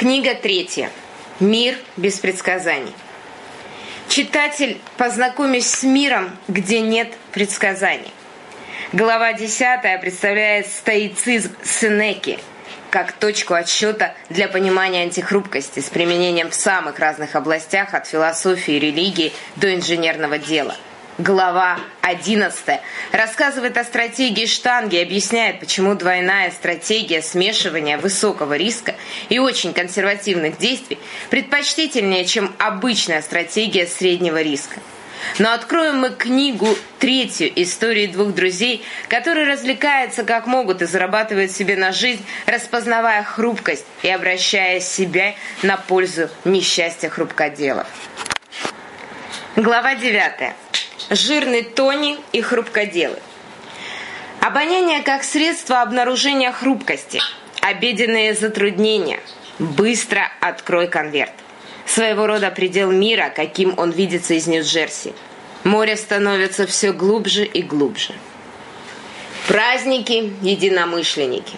Книга 3. Мир без предсказаний. Читатель, познакомись с миром, где нет предсказаний. Глава 10 представляет стоицизм Сенеки как точку отсчета для понимания антихрупкости с применением в самых разных областях, от философии и религии до инженерного дела. Глава 11 рассказывает о стратегии штанги и объясняет, почему двойная стратегия смешивания высокого риска и очень консервативных действий предпочтительнее, чем обычная стратегия среднего риска. Но откроем мы книгу 3 истории двух друзей, которые развлекаются как могут и зарабатывают себе на жизнь, распознавая хрупкость и обращая себя на пользу несчастья хрупкоделов. Глава 9. Жирный Тони и хрупкоделы. Обоняние как средство обнаружения хрупкости. Обеденные затруднения. Быстро открой конверт. Своего рода предел мира, каким он видится из Нью-Джерси. Море становится все глубже и глубже. Праздники, единомышленники.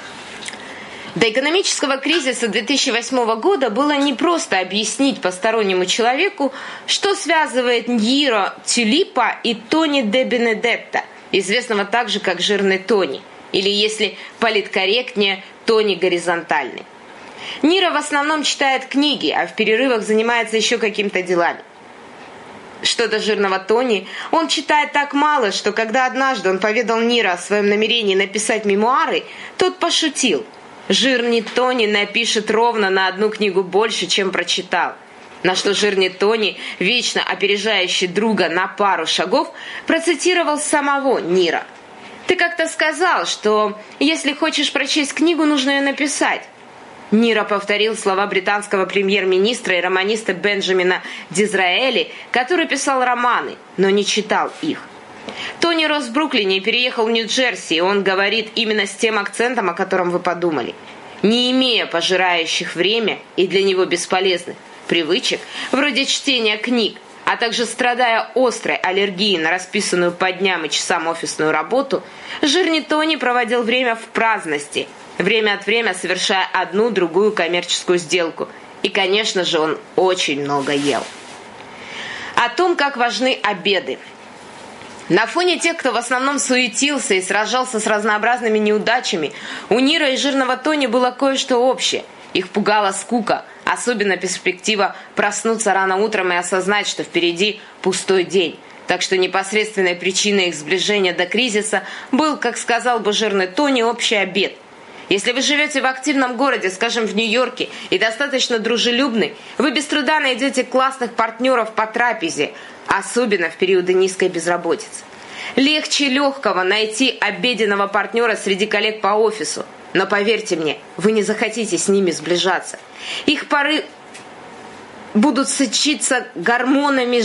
До экономического кризиса 2008 года было непросто объяснить постороннему человеку, что связывает Ньиро Тюлипа и Тони де Бенедетто, известного также как Жирный Тони, или, если политкорректнее, Тони Горизонтальный. Ниро в основном читает книги, а в перерывах занимается еще какими-то делами. Что до Жирного Тони, он читает так мало, что когда однажды он поведал Ниро о своем намерении написать мемуары, тот пошутил: «Жирный Тони напишет ровно на одну книгу больше, чем прочитал». На что Жирный Тони, вечно опережающий друга на пару шагов, процитировал самого Ниро. «Ты как-то сказал, что если хочешь прочесть книгу, нужно ее написать». Ниро повторил слова британского премьер-министра и романиста Бенджамина Дизраэли, который писал романы, но не читал их. Тони рос в Бруклине и переехал в Нью-Джерси, и он говорит именно с тем акцентом, о котором вы подумали. Не имея пожирающих время и для него бесполезных привычек, вроде чтения книг, а также страдая острой аллергией на расписанную по дням и часам офисную работу, Жирный Тони проводил время в праздности, время от времени совершая одну-другую коммерческую сделку. И, конечно же, он очень много ел. О том, как важны обеды. На фоне тех, кто в основном суетился и сражался с разнообразными неудачами, у Ниро и Жирного Тони было кое-что общее. Их пугала скука, особенно перспектива проснуться рано утром и осознать, что впереди пустой день. Так что непосредственной причиной их сближения до кризиса был, как сказал бы Жирный Тони, общий обед. Если вы живете в активном городе, скажем, в Нью-Йорке, и достаточно дружелюбны, вы без труда найдете классных партнеров по трапезе, особенно в периоды низкой безработицы. Легче легкого найти обеденного партнера среди коллег по офису, но поверьте мне, вы не захотите с ними сближаться. Их пары будут сочиться гормонами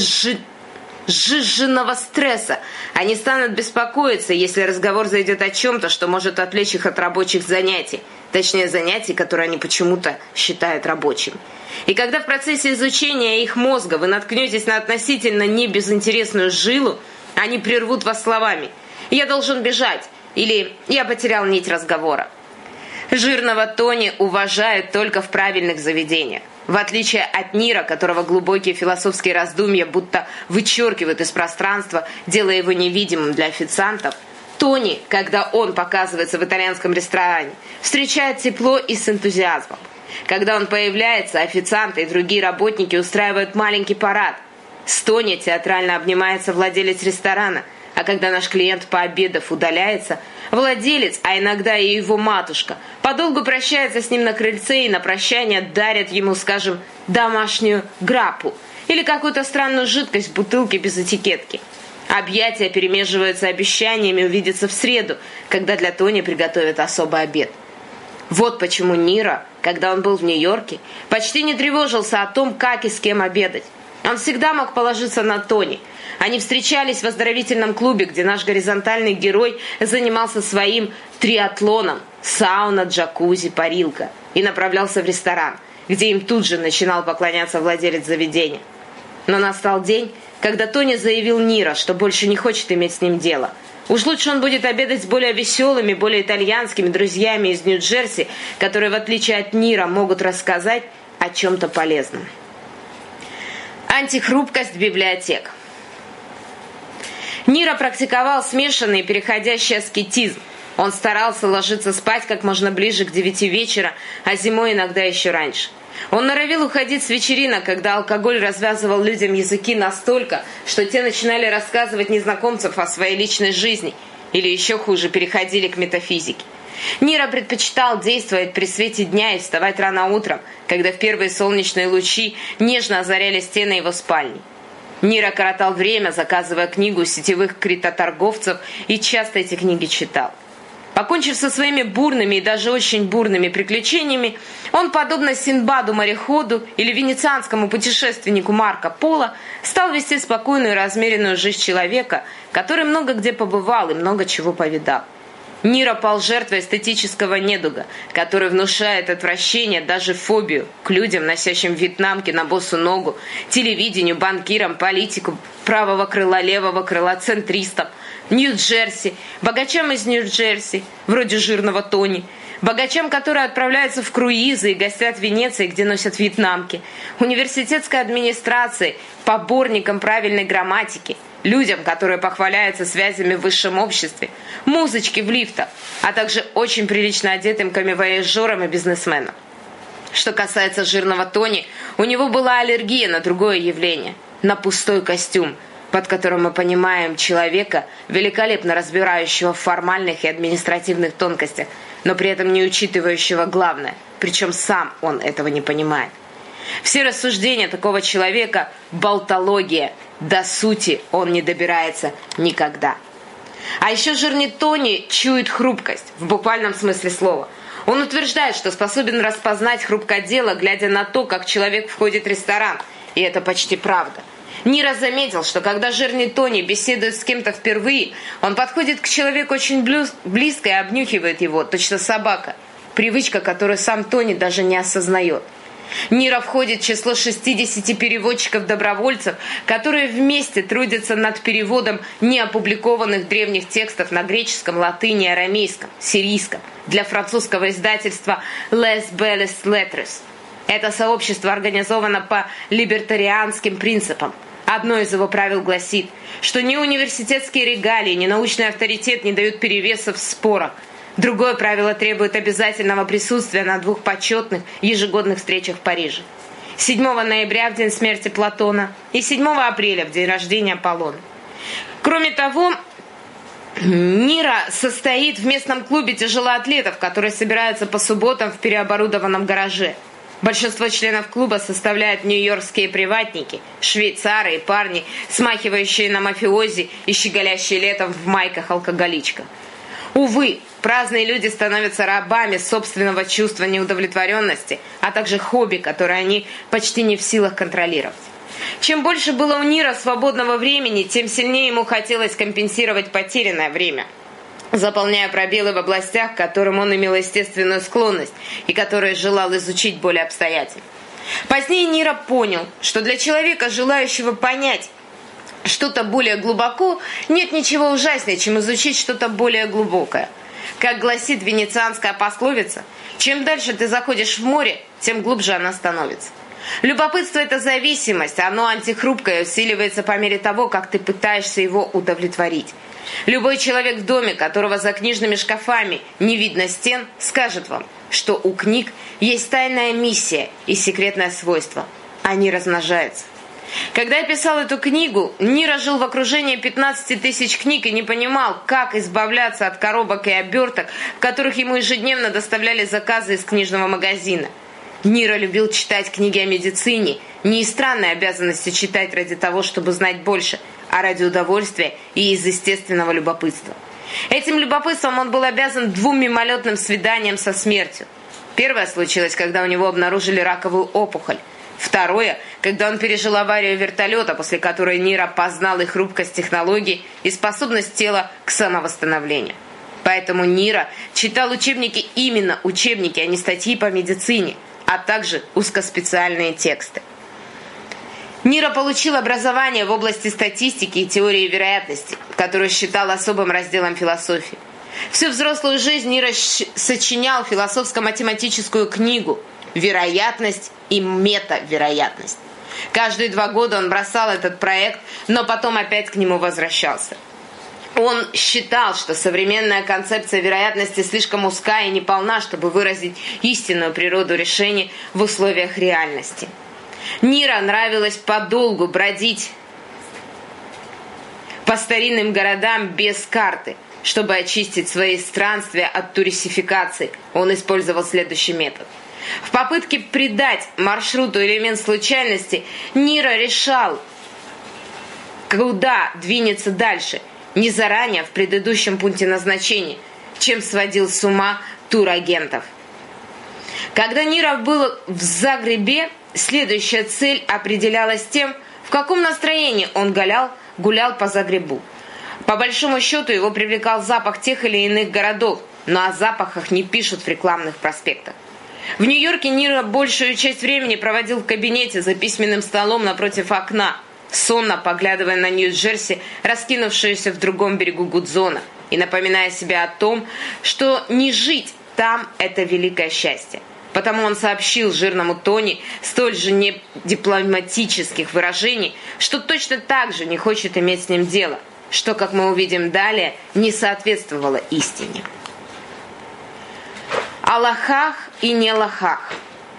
сжиженного стресса. Они станут беспокоиться, если разговор зайдет о чем-то, что может отвлечь их от рабочих занятий. Точнее, занятий, которые они почему-то считают рабочими. И когда в процессе изучения их мозга вы наткнетесь на относительно небезынтересную жилу, они прервут вас словами: «Я должен бежать» или «Я потерял нить разговора». Жирного Тони уважают только в правильных заведениях. В отличие от Ниро, которого глубокие философские раздумья будто вычеркивают из пространства, делая его невидимым для официантов, Тони, когда он показывается в итальянском ресторане, встречает тепло и с энтузиазмом. Когда он появляется, официанты и другие работники устраивают маленький парад. С Тони театрально обнимается владелец ресторана, а когда наш клиент, пообедав, удаляется, владелец, а иногда и его матушка, подолгу прощается с ним на крыльце и на прощание дарят ему, скажем, домашнюю граппу или какую-то странную жидкость в бутылке без этикетки. Объятия перемеживаются обещаниями увидеться в среду, когда для Тони приготовят особый обед. Вот почему Ниро, когда он был в Нью-Йорке, почти не тревожился о том, как и с кем обедать. Он всегда мог положиться на Тони. Они встречались в оздоровительном клубе, где наш горизонтальный герой занимался своим триатлоном – сауна, джакузи, парилка, и направлялся в ресторан, где им тут же начинал поклоняться владелец заведения. Но настал день, когда Тони заявил Ниро, что больше не хочет иметь с ним дело. Уж лучше он будет обедать с более веселыми, более итальянскими друзьями из Нью-Джерси, которые, в отличие от Ниро, могут рассказать о чем-то полезном. Антихрупкость библиотек. Ниро практиковал смешанный и переходящий аскетизм. Он старался ложиться спать как можно ближе к 9 вечера, а зимой иногда еще раньше. Он норовил уходить с вечеринок, когда алкоголь развязывал людям языки настолько, что те начинали рассказывать незнакомцам о своей личной жизни, или еще хуже, переходили к метафизике. Ниро предпочитал действовать при свете дня и вставать рано утром, когда в первые солнечные лучи нежно озаряли стены его спальни. Ниро коротал время, заказывая книгу у сетевых криптоторговцев, и часто эти книги читал. Покончив со своими бурными и даже очень бурными приключениями, он, подобно Синдбаду-мореходу или венецианскому путешественнику Марко Поло, стал вести спокойную и размеренную жизнь человека, который много где побывал и много чего повидал. Ниро пал жертвой эстетического недуга, который внушает отвращение, даже фобию, к людям, носящим вьетнамки на босу ногу, телевидению, банкирам, политику, правого крыла, левого крыла, центристам, Нью-Джерси, богачам из Нью-Джерси, вроде жирного Тони, богачам, которые отправляются в круизы и гостят в Венеции, где носят вьетнамки, университетской администрации, поборникам правильной грамматики, людям, которые похваляются связями в высшем обществе, музычке в лифтах, а также очень прилично одетым камевояжерам и бизнесменам. Что касается жирного Тони, у него была аллергия на другое явление, на пустой костюм, под которым мы понимаем человека, великолепно разбирающего в формальных и административных тонкостях, но при этом не учитывающего главное, причем сам он этого не понимает. Все рассуждения такого человека – болтология, до сути он не добирается никогда. А еще жирный Тони чует хрупкость, в буквальном смысле слова. Он утверждает, что способен распознать хрупкодела, глядя на то, как человек входит в ресторан, и это почти правда. Ниро заметил, что когда жирный Тони беседует с кем-то впервые, он подходит к человеку очень близко и обнюхивает его, точно собака. Привычка, которую сам Тони даже не осознает. Ниро входит в число 60 переводчиков-добровольцев, которые вместе трудятся над переводом неопубликованных древних текстов на греческом, латыни, арамейском, сирийском для французского издательства Les Belles Lettres. Это сообщество организовано по либертарианским принципам. Одно из его правил гласит, что ни университетские регалии, ни научный авторитет не дают перевеса в спорах. Другое правило требует обязательного присутствия на 2 почетных ежегодных встречах в Париже. 7 ноября, в день смерти Платона, и 7 апреля, в день рождения Аполлона. Кроме того, Ниро состоит в местном клубе тяжелоатлетов, которые собираются по субботам в переоборудованном гараже. Большинство членов клуба составляют нью-йоркские приватники, швейцары и парни, смахивающие на мафиози и щеголящие летом в майках-алкоголичках. Увы, праздные люди становятся рабами собственного чувства неудовлетворенности, а также хобби, которое они почти не в силах контролировать. Чем больше было у Ниро свободного времени, тем сильнее ему хотелось компенсировать потерянное время, заполняя пробелы в областях, к которым он имел естественную склонность и которые желал изучить более обстоятельно. Позднее Ниро понял, что для человека, желающего понять что-то более глубоко, нет ничего ужаснее, чем изучить что-то более глубокое. Как гласит венецианская пословица, чем дальше ты заходишь в море, тем глубже оно становится. Любопытство – это зависимость, оно антихрупкое, усиливается по мере того, как ты пытаешься его удовлетворить. Любой человек в доме, которого за книжными шкафами не видно стен, скажет вам, что у книг есть тайная миссия и секретное свойство – они размножаются. Когда я писал эту книгу, Ниро жил в окружении 15 тысяч книг и не понимал, как избавляться от коробок и оберток, в которых ему ежедневно доставляли заказы из книжного магазина. Ниро любил читать книги о медицине, не из странной обязанности читать ради того, чтобы знать больше, а ради удовольствия и из естественного любопытства. Этим любопытством он был обязан 2 мимолетным свиданиям со смертью. Первое случилось, когда у него обнаружили раковую опухоль. Второе, когда он пережил аварию вертолета, после которой Ниро познал и хрупкость технологий, и способность тела к самовосстановлению. Поэтому Ниро читал учебники, именно учебники, а не статьи по медицине, а также узкоспециальные тексты. Нира получил образование в области статистики и теории вероятности, которую считал особым разделом философии. Всю взрослую жизнь Нира сочинял философско-математическую книгу «Вероятность и метавероятность». Каждые 2 года он бросал этот проект, но потом опять к нему возвращался. Он считал, что современная концепция вероятности слишком узка и неполна, чтобы выразить истинную природу решений в условиях реальности. Нира нравилось подолгу бродить по старинным городам без карты. Чтобы очистить свои странствия от туристификации, он использовал следующий метод. В попытке придать маршруту элемент случайности, Нира решал, куда двинется дальше, не заранее в предыдущем пункте назначения, чем сводил с ума турагентов. Когда Нира был в Загребе, следующая цель определялась тем, в каком настроении он гулял по Загребу. По большому счету его привлекал запах тех или иных городов, но о запахах не пишут в рекламных проспектах. В Нью-Йорке Нира большую часть времени проводил в кабинете за письменным столом напротив окна, сонно поглядывая на Нью-Джерси, раскинувшуюся в другом берегу Гудзона, и напоминая себе о том, что не жить там – это великое счастье. Потому он сообщил жирному Тони столь же недипломатических выражений, что точно так же не хочет иметь с ним дело, что, как мы увидим далее, не соответствовало истине. О лохах и не лохах.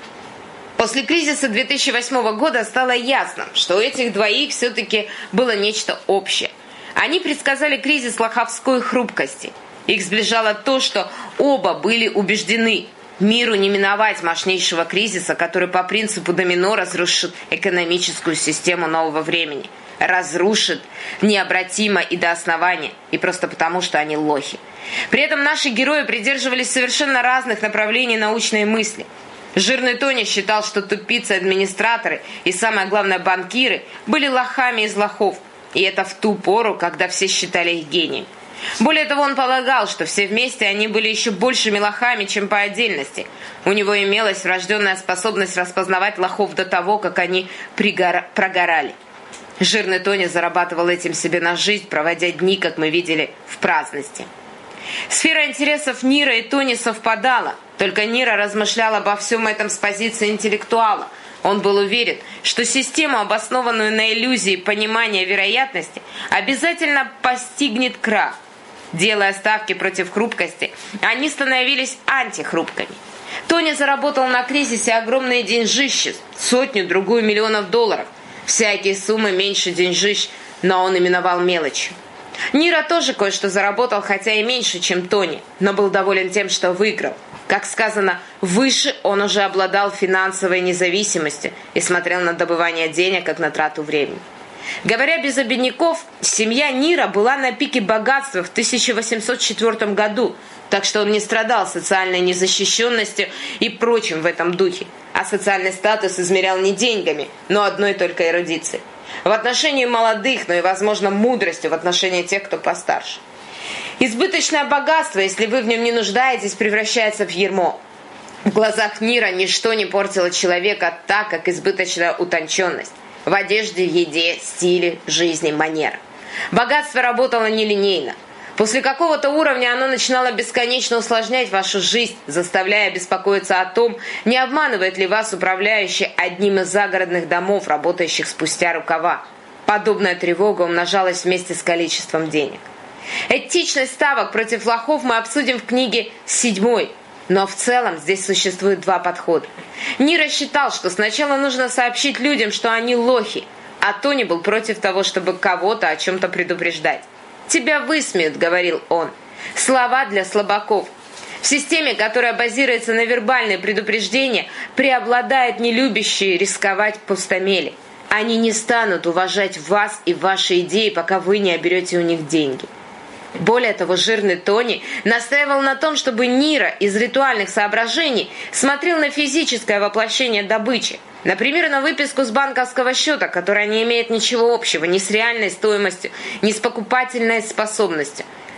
После кризиса 2008 года стало ясно, что у этих двоих все-таки было нечто общее. Они предсказали кризис лоховской хрупкости. Их сближало то, что оба были убеждены, миру не миновать мощнейшего кризиса, который по принципу домино разрушит экономическую систему нового времени. Разрушит необратимо и до основания, и просто потому, что они лохи. При этом наши герои придерживались совершенно разных направлений научной мысли. Жирный Тони считал, что тупицы-администраторы и, самое главное, банкиры были лохами из лохов, и это в ту пору, когда все считали их гением. Более того, он полагал, что все вместе они были еще большими лохами, чем по отдельности. У него имелась врожденная способность распознавать лохов до того, как они прогорали. Жирный Тони зарабатывал этим себе на жизнь, проводя дни, как мы видели, в праздности. Сфера интересов Нира и Тони совпадала, только Нира размышлял обо всем этом с позиции интеллектуала. Он был уверен, что систему, обоснованную на иллюзии понимания вероятности, обязательно постигнет крах. Делая ставки против хрупкости, они становились антихрупками. Тони заработал на кризисе огромные деньжища, 100-2 миллионов долларов. Всякие суммы меньше деньжищ, но он именовал мелочью. Нира тоже кое-что заработал, хотя и меньше, чем Тони, но был доволен тем, что выиграл. Как сказано, выше он уже обладал финансовой независимостью и смотрел на добывание денег, как на трату времени. Говоря без обиняков, семья Нира была на пике богатства в 1804 году, так что он не страдал социальной незащищенностью и прочим в этом духе, а социальный статус измерял не деньгами, но одной только эрудицией. В отношении молодых, но и, возможно, мудростью в отношении тех, кто постарше. Избыточное богатство, если вы в нем не нуждаетесь, превращается в ярмо. В глазах Нира ничто не портило человека так, как избыточная утонченность. В одежде, еде, стиле, жизни, манерах. Богатство работало нелинейно. После какого-то уровня оно начинало бесконечно усложнять вашу жизнь, заставляя беспокоиться о том, не обманывает ли вас управляющий одним из загородных домов, работающих спустя рукава. Подобная тревога умножалась вместе с количеством денег. Этичность ставок против лохов мы обсудим в книге 7. Но в целом здесь существует 2 подхода. Нира считал, что сначала нужно сообщить людям, что они лохи, а Тони был против того, чтобы кого-то о чем-то предупреждать. «Тебя высмеют», — говорил он. Слова для слабаков. В системе, которая базируется на вербальные предупреждения, преобладают нелюбящие рисковать пустомели. Они не станут уважать вас и ваши идеи, пока вы не оберете у них деньги. Более того, жирный Тони настаивал на том, чтобы Нира из ритуальных соображений смотрел на физическое воплощение добычи. Например, на выписку с банковского счета, которая не имеет ничего общего ни с реальной стоимостью, ни с покупательной способностью.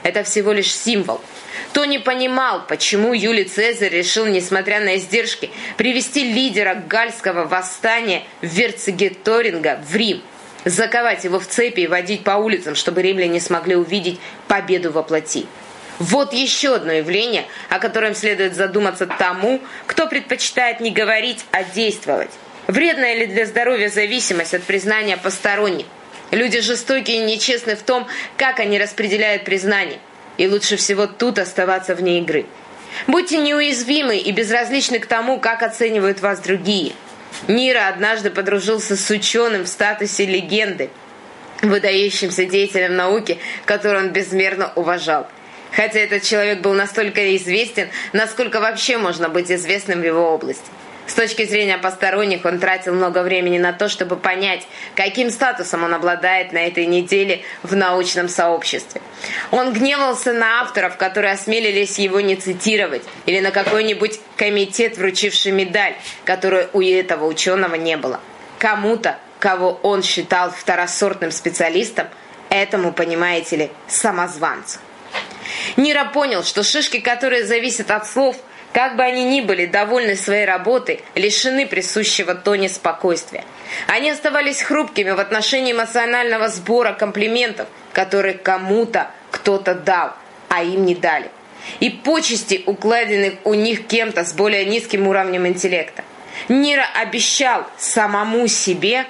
Это всего лишь символ. Тони понимал, почему Юлий Цезарь решил, несмотря на издержки, привести лидера гальского восстания Верцингеторинга в Рим, заковать его в цепи и водить по улицам, чтобы римляне смогли увидеть победу во плоти. Вот еще одно явление, о котором следует задуматься тому, кто предпочитает не говорить, а действовать. Вредная ли для здоровья зависимость от признания посторонних? Люди жестокие и нечестны в том, как они распределяют признание. И лучше всего тут оставаться вне игры. Будьте неуязвимы и безразличны к тому, как оценивают вас другие. Ниро однажды подружился с ученым в статусе легенды, выдающимся деятелем науки, которого он безмерно уважал. Хотя этот человек был настолько известен, насколько вообще можно быть известным в его области. С точки зрения посторонних, он тратил много времени на то, чтобы понять, каким статусом он обладает на этой неделе в научном сообществе. Он гневался на авторов, которые осмелились его не цитировать, или на какой-нибудь комитет, вручивший медаль, которой у этого ученого не было. Кому-то, кого он считал второсортным специалистом, этому, понимаете ли, самозванцу. Ниро понял, что шишки, которые зависят от слов, как бы они ни были довольны своей работой, лишены присущего Тони спокойствия. Они оставались хрупкими в отношении эмоционального сбора комплиментов, которые кому-то кто-то дал, а им не дали. И почести, укладенных у них кем-то с более низким уровнем интеллекта. Ниро обещал самому себе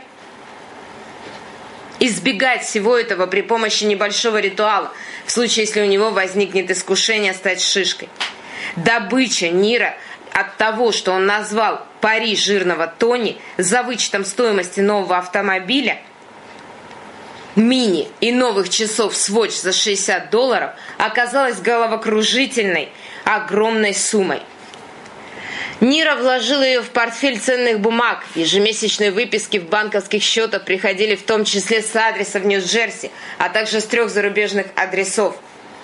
избегать всего этого при помощи небольшого ритуала, в случае, если у него возникнет искушение стать шишкой. Добыча Ниро от того, что он назвал пари жирного Тони за вычетом стоимости нового автомобиля Мини и новых часов Swatch за $60, оказалась головокружительной, огромной суммой. Ниро вложил ее в портфель ценных бумаг. Ежемесячные выписки в банковских счетах приходили в том числе с адреса в Нью-Джерси, а также с 3 зарубежных адресов.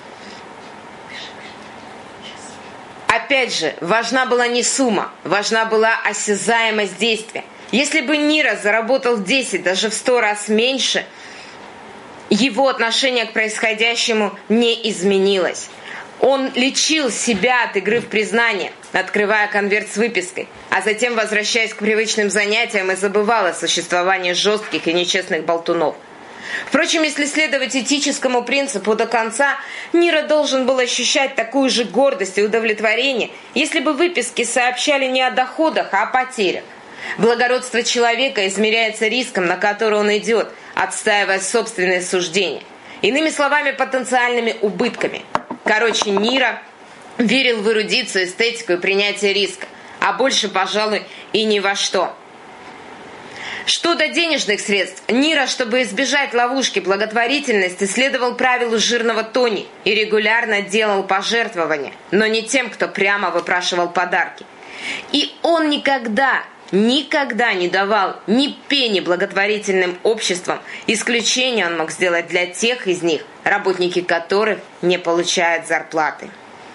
Опять же, важна была не сумма, важна была осязаемость действия. Если бы Ниро заработал в 10, даже в 100 раз меньше, его отношение к происходящему не изменилось. Он лечил себя от игры в признание, открывая конверт с выпиской, а затем, возвращаясь к привычным занятиям, и забывал о существовании жестких и нечестных болтунов. Впрочем, если следовать этическому принципу до конца, Ниро должен был ощущать такую же гордость и удовлетворение, если бы выписки сообщали не о доходах, а о потерях. Благородство человека измеряется риском, на который он идет, отстаивая собственные суждения. Иными словами, потенциальными убытками. Короче, Ниро верил в эрудицию, эстетику и принятие риска, а больше, пожалуй, и ни во что. Что до денежных средств, Ниро, чтобы избежать ловушки благотворительности, следовал правилу жирного Тони и регулярно делал пожертвования, но не тем, кто прямо выпрашивал подарки. И он никогда не давал ни пени благотворительным обществам. Исключение он мог сделать для тех из них, работники которых не получают зарплаты.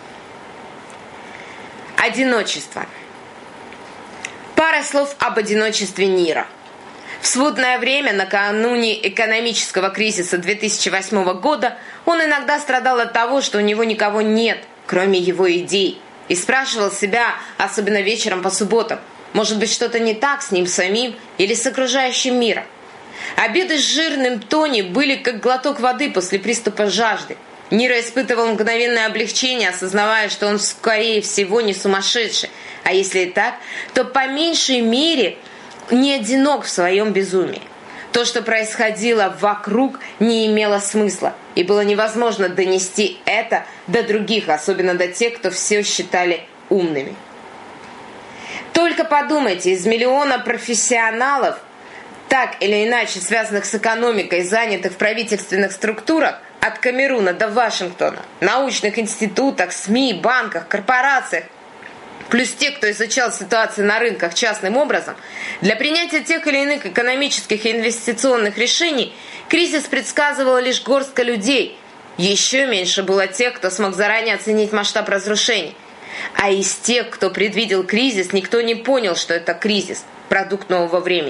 Одиночество. Пара слов об одиночестве Ниро. В смутное время, накануне экономического кризиса 2008 года, он иногда страдал от того, что у него никого нет, кроме его идей, и спрашивал себя, особенно вечером по субботам, может быть, что-то не так с ним самим или с окружающим миром. Обеды с жирным Тони были как глоток воды после приступа жажды. Ниро испытывал мгновенное облегчение, осознавая, что он, скорее всего, не сумасшедший, а если и так, то по меньшей мере не одинок в своем безумии. То, что происходило вокруг, не имело смысла, и было невозможно донести это до других, особенно до тех, кто все считали умными. Только подумайте, из миллиона профессионалов, так или иначе связанных с экономикой, занятых в правительственных структурах, от Камеруна до Вашингтона, научных институтах, СМИ, банках, корпорациях, плюс те, кто изучал ситуацию на рынках частным образом, для принятия тех или иных экономических и инвестиционных решений кризис предсказывала лишь горстка людей. Еще меньше было тех, кто смог заранее оценить масштаб разрушений. А из тех, кто предвидел кризис, никто не понял, что это кризис, продукт нового времени.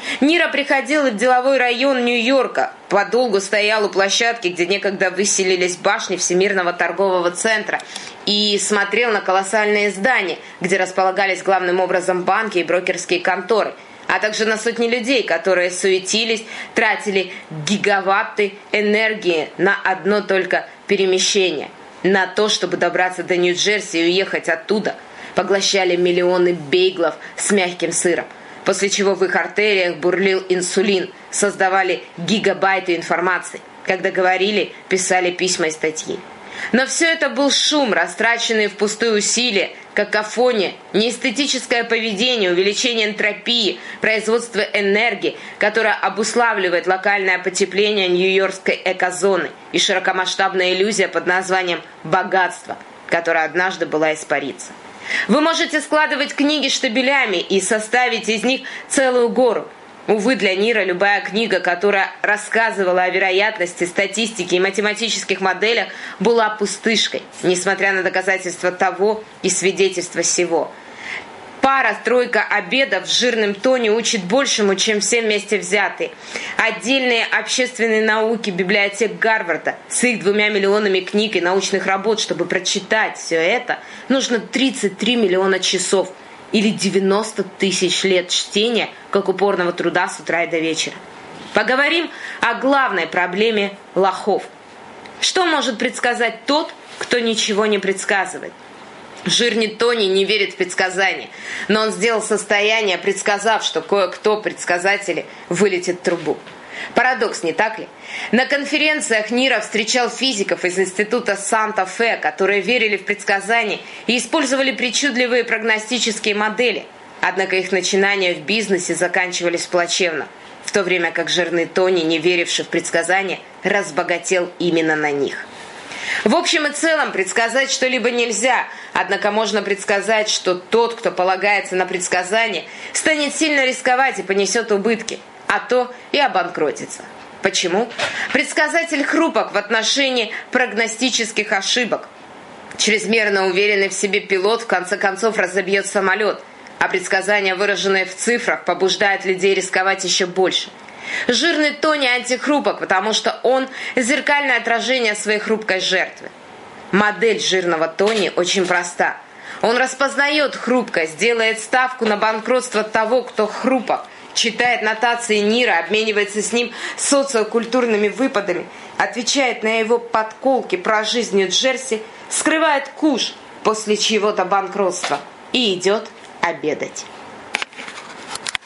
Ниро приходил в деловой район Нью-Йорка, подолгу стоял у площадки, где некогда выселились башни Всемирного торгового центра, и смотрел на колоссальные здания, где располагались главным образом банки и брокерские конторы, а также на сотни людей, которые суетились, тратили гигаватты энергии на одно только перемещение, на то, чтобы добраться до Нью-Джерси и уехать оттуда, поглощали миллионы бейглов с мягким сыром, после чего в их артериях бурлил инсулин, создавали гигабайты информации, когда говорили, писали письма и статьи. Но все это был шум, растраченный впустую усилия, какофония, неэстетическое поведение, увеличение энтропии, производство энергии, которое обуславливает локальное потепление нью-йоркской экозоны, и широкомасштабная иллюзия под названием «богатство», которая однажды была испариться. Вы можете складывать книги штабелями и составить из них целую гору. Увы, для Ниро любая книга, которая рассказывала о вероятности, статистике и математических моделях, была пустышкой, несмотря на доказательства того и свидетельства сего. Пара-тройка обедов с жирным Тони учит большему, чем все вместе взятые. Отдельные общественные науки библиотек Гарварда с их 2 миллионами книг и научных работ, чтобы прочитать все это, нужно 33 миллиона часов или 90 тысяч лет чтения, как упорного труда с утра и до вечера. Поговорим о главной проблеме лохов. Что может предсказать тот, кто ничего не предсказывает? Жирный Тони не верит в предсказания, но он сделал состояние, предсказав, что кое-кто, предсказатели, вылетит в трубу. Парадокс, не так ли? На конференциях Ниро встречал физиков из института Санта-Фе, которые верили в предсказания и использовали причудливые прогностические модели. Однако их начинания в бизнесе заканчивались плачевно, в то время как жирный Тони, не веривший в предсказания, разбогател именно на них. В общем и целом предсказать что-либо нельзя, однако можно предсказать, что тот, кто полагается на предсказания, станет сильно рисковать и понесет убытки, а то и обанкротится. Почему? Предсказатель хрупок в отношении прогностических ошибок. Чрезмерно уверенный в себе пилот в конце концов разобьет самолет, а предсказания, выраженные в цифрах, побуждают людей рисковать еще больше. Жирный Тони антихрупок, потому что он зеркальное отражение своей хрупкой жертвы. Модель жирного Тони очень проста. Он распознает хрупкость, делает ставку на банкротство того, кто хрупок, читает нотации Ниро, обменивается с ним социокультурными выпадами, отвечает на его подколки про жизнь Нью-Джерси, скрывает куш после чьего-то банкротства и идет обедать.